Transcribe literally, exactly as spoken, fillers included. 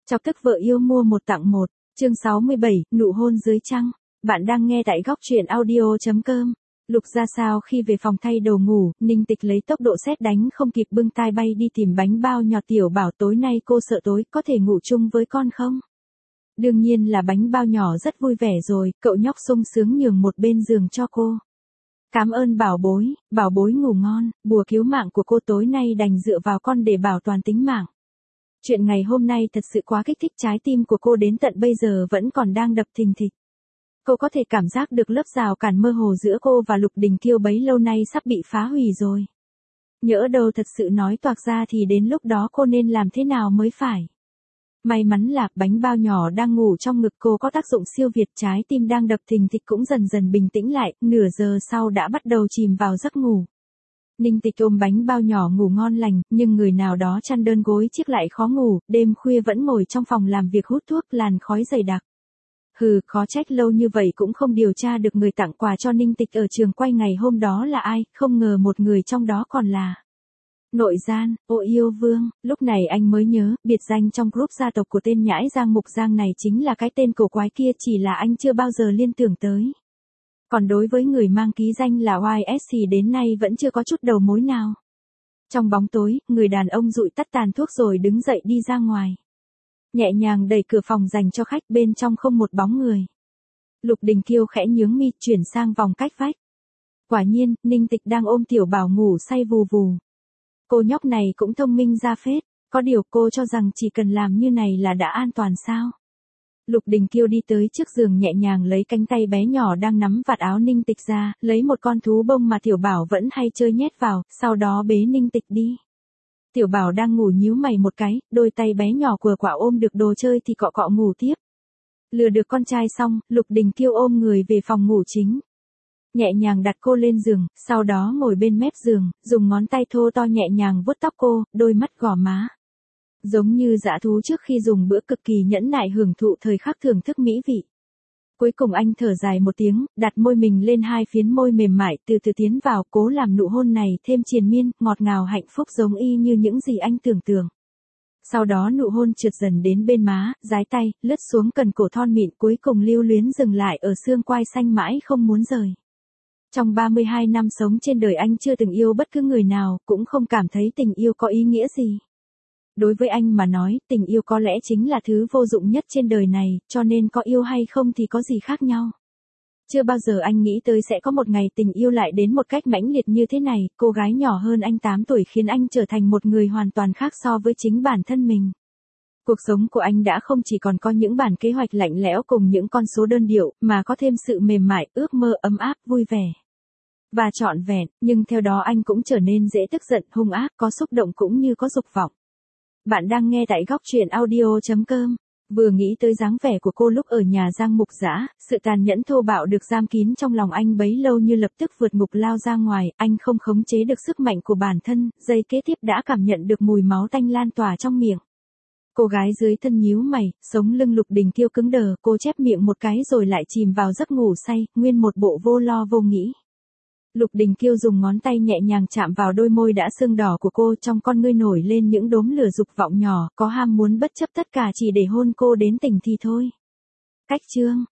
Chọc tức vợ yêu mua một tặng một, chương sáu mươi bảy, nụ hôn dưới trăng. Bạn đang nghe tại góc truyện audio chấm com. Lục ra sao khi về phòng thay đồ ngủ, Ninh Tịch lấy tốc độ sét đánh không kịp bưng tai bay đi tìm bánh bao nhỏ Tiểu Bảo tối nay cô sợ tối có thể ngủ chung với con không? Đương nhiên là bánh bao nhỏ rất vui vẻ rồi, cậu nhóc sung sướng nhường một bên giường cho cô. Cảm ơn bảo bối, bảo bối ngủ ngon, bùa cứu mạng của cô tối nay đành dựa vào con để bảo toàn tính mạng. Chuyện ngày hôm nay thật sự quá kích thích trái tim của cô đến tận bây giờ vẫn còn đang đập thình thịch. Cô có thể cảm giác được lớp rào cản mơ hồ giữa cô và Lục Đình Kiêu bấy lâu nay sắp bị phá hủy rồi. Nhỡ đâu thật sự nói toạc ra thì đến lúc đó cô nên làm thế nào mới phải. May mắn là bánh bao nhỏ đang ngủ trong ngực cô có tác dụng siêu việt, trái tim đang đập thình thịch cũng dần dần bình tĩnh lại, nửa giờ sau đã bắt đầu chìm vào giấc ngủ. Ninh Tịch ôm bánh bao nhỏ ngủ ngon lành, nhưng người nào đó chăn đơn gối chiếc lại khó ngủ, đêm khuya vẫn ngồi trong phòng làm việc hút thuốc làn khói dày đặc. Hừ, khó trách lâu như vậy cũng không điều tra được người tặng quà cho Ninh Tịch ở trường quay ngày hôm đó là ai, không ngờ một người trong đó còn là nội gian, Ô Yêu Vương. Lúc này anh mới nhớ, biệt danh trong group gia tộc của tên nhãi Giang Mục Giang này chính là cái tên cổ quái kia, chỉ là anh chưa bao giờ liên tưởng tới. Còn đối với người mang ký danh là Y S thì đến nay vẫn chưa có chút đầu mối nào. Trong bóng tối, người đàn ông dụi tắt tàn thuốc rồi đứng dậy đi ra ngoài. Nhẹ nhàng đẩy cửa phòng dành cho khách, bên trong không một bóng người. Lục Đình Kiêu khẽ nhướng mi chuyển sang vòng cách vách. Quả nhiên, Ninh Tịch đang ôm Tiểu Bảo ngủ say vù vù. Cô nhóc này cũng thông minh ra phết, có điều cô cho rằng chỉ cần làm như này là đã an toàn sao? Lục Đình Kiêu đi tới trước giường nhẹ nhàng lấy cánh tay bé nhỏ đang nắm vạt áo Ninh Tịch ra, lấy một con thú bông mà Tiểu Bảo vẫn hay chơi nhét vào, sau đó bế Ninh Tịch đi. Tiểu Bảo đang ngủ nhíu mày một cái, đôi tay bé nhỏ của quả ôm được đồ chơi thì cọ cọ ngủ tiếp. Lừa được con trai xong, Lục Đình Kiêu ôm người về phòng ngủ chính. Nhẹ nhàng đặt cô lên giường, sau đó ngồi bên mép giường, dùng ngón tay thô to nhẹ nhàng vuốt tóc cô, đôi mắt gò má. Giống như dã thú trước khi dùng bữa cực kỳ nhẫn nại hưởng thụ thời khắc thưởng thức mỹ vị. Cuối cùng anh thở dài một tiếng, đặt môi mình lên hai phiến môi mềm mại, từ từ tiến vào, cố làm nụ hôn này thêm triền miên, ngọt ngào hạnh phúc giống y như những gì anh tưởng tượng. Sau đó nụ hôn trượt dần đến bên má, dái tay, lướt xuống cần cổ thon mịn, cuối cùng lưu luyến dừng lại ở xương quai xanh mãi không muốn rời. Trong ba mươi hai năm sống trên đời anh chưa từng yêu bất cứ người nào, cũng không cảm thấy tình yêu có ý nghĩa gì. Đối với anh mà nói, tình yêu có lẽ chính là thứ vô dụng nhất trên đời này, cho nên có yêu hay không thì có gì khác nhau. Chưa bao giờ anh nghĩ tới sẽ có một ngày tình yêu lại đến một cách mãnh liệt như thế này, cô gái nhỏ hơn anh tám tuổi khiến anh trở thành một người hoàn toàn khác so với chính bản thân mình. Cuộc sống của anh đã không chỉ còn có những bản kế hoạch lạnh lẽo cùng những con số đơn điệu, mà có thêm sự mềm mại, ước mơ ấm áp, vui vẻ và trọn vẹn, nhưng theo đó anh cũng trở nên dễ tức giận, hung ác, có xúc động cũng như có dục vọng. Bạn đang nghe tại góc truyện audio chấm com. Vừa nghĩ tới dáng vẻ của cô lúc ở nhà Giang Mục Dã, sự tàn nhẫn thô bạo được giam kín trong lòng anh bấy lâu như lập tức vượt ngục lao ra ngoài, anh không khống chế được sức mạnh của bản thân, giây kế tiếp đã cảm nhận được mùi máu tanh lan tỏa trong miệng. Cô gái dưới thân nhíu mày, sống lưng Lục Đình Kiêu cứng đờ, cô chép miệng một cái rồi lại chìm vào giấc ngủ say, nguyên một bộ vô lo vô nghĩ. Lục Đình Kiêu dùng ngón tay nhẹ nhàng chạm vào đôi môi đã sưng đỏ của cô, trong con ngươi nổi lên những đốm lửa dục vọng nhỏ, có ham muốn bất chấp tất cả chỉ để hôn cô đến tỉnh thì thôi. Cách chương